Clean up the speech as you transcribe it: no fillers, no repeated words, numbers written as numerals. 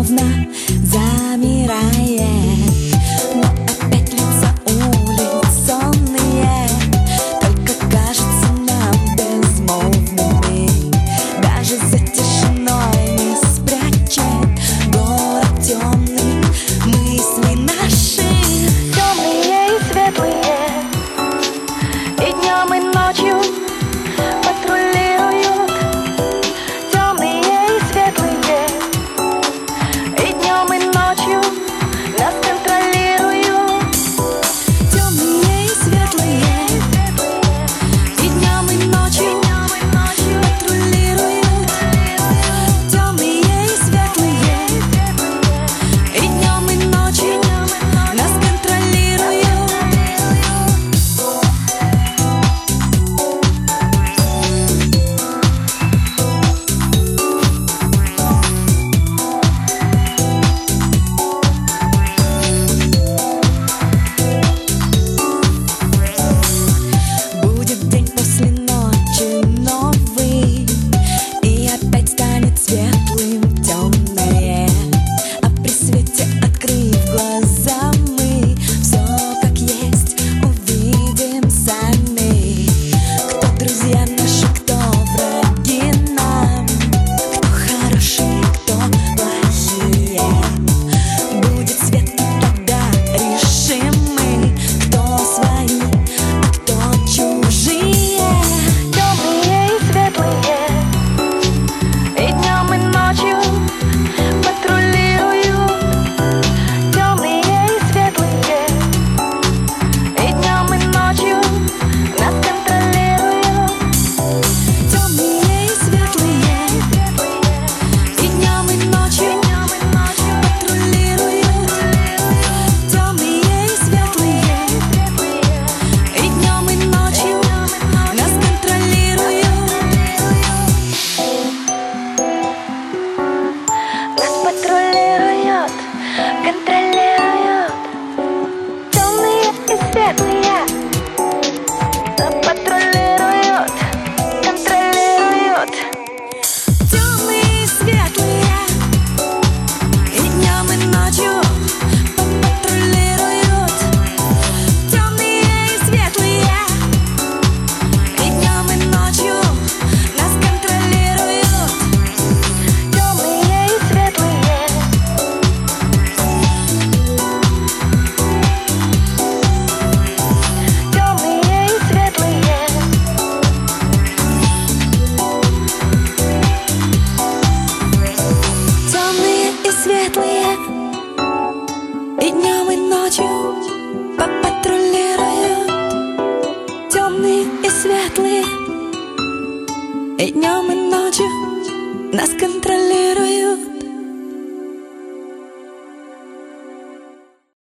словно замирает. Но опять лица улиц сонные, только кажется нам безмолвными. Даже за тишиной не спрячет город темный мысли наши. Темные и светлые, и днем, и ночью патрулируют. Темные и светлые, и днем, и ночью нас контролируют. Темные и светлые, и днем, и ночью патрулируют. Темные и светлые, и днем, и ночью нас контролируют. Будет день после ночи новый, и опять станет светлым темное. А при свете, открыв глаза, мы все как есть увидим сами. Кто друзья наши, кто враги нам, кто хорошие, кто плохие. Будет свет, и тогда решим мы, кто свои, а кто чужие. Темные и светлые, и днем, и ночью патрулируют. Темные и светлые, и днем, и ночью нас контролируют. Темные и светлые, и днем, и ночью патрулируют. Темные и светлые, и днем, и ночью нас контролируют. Нас патрулируют, контролируют. Темные и светлые нас патрулируют, контролируют. Темные и светлые, и днем, и ночью патрулируют. Темные и светлые, и днем, и ночью нас контролируют. Темные и светлые, темные и светлые, Темные и светлые, и днем, и ночью патрулируют. Темные и светлые, и днем, и ночью нас контролируют.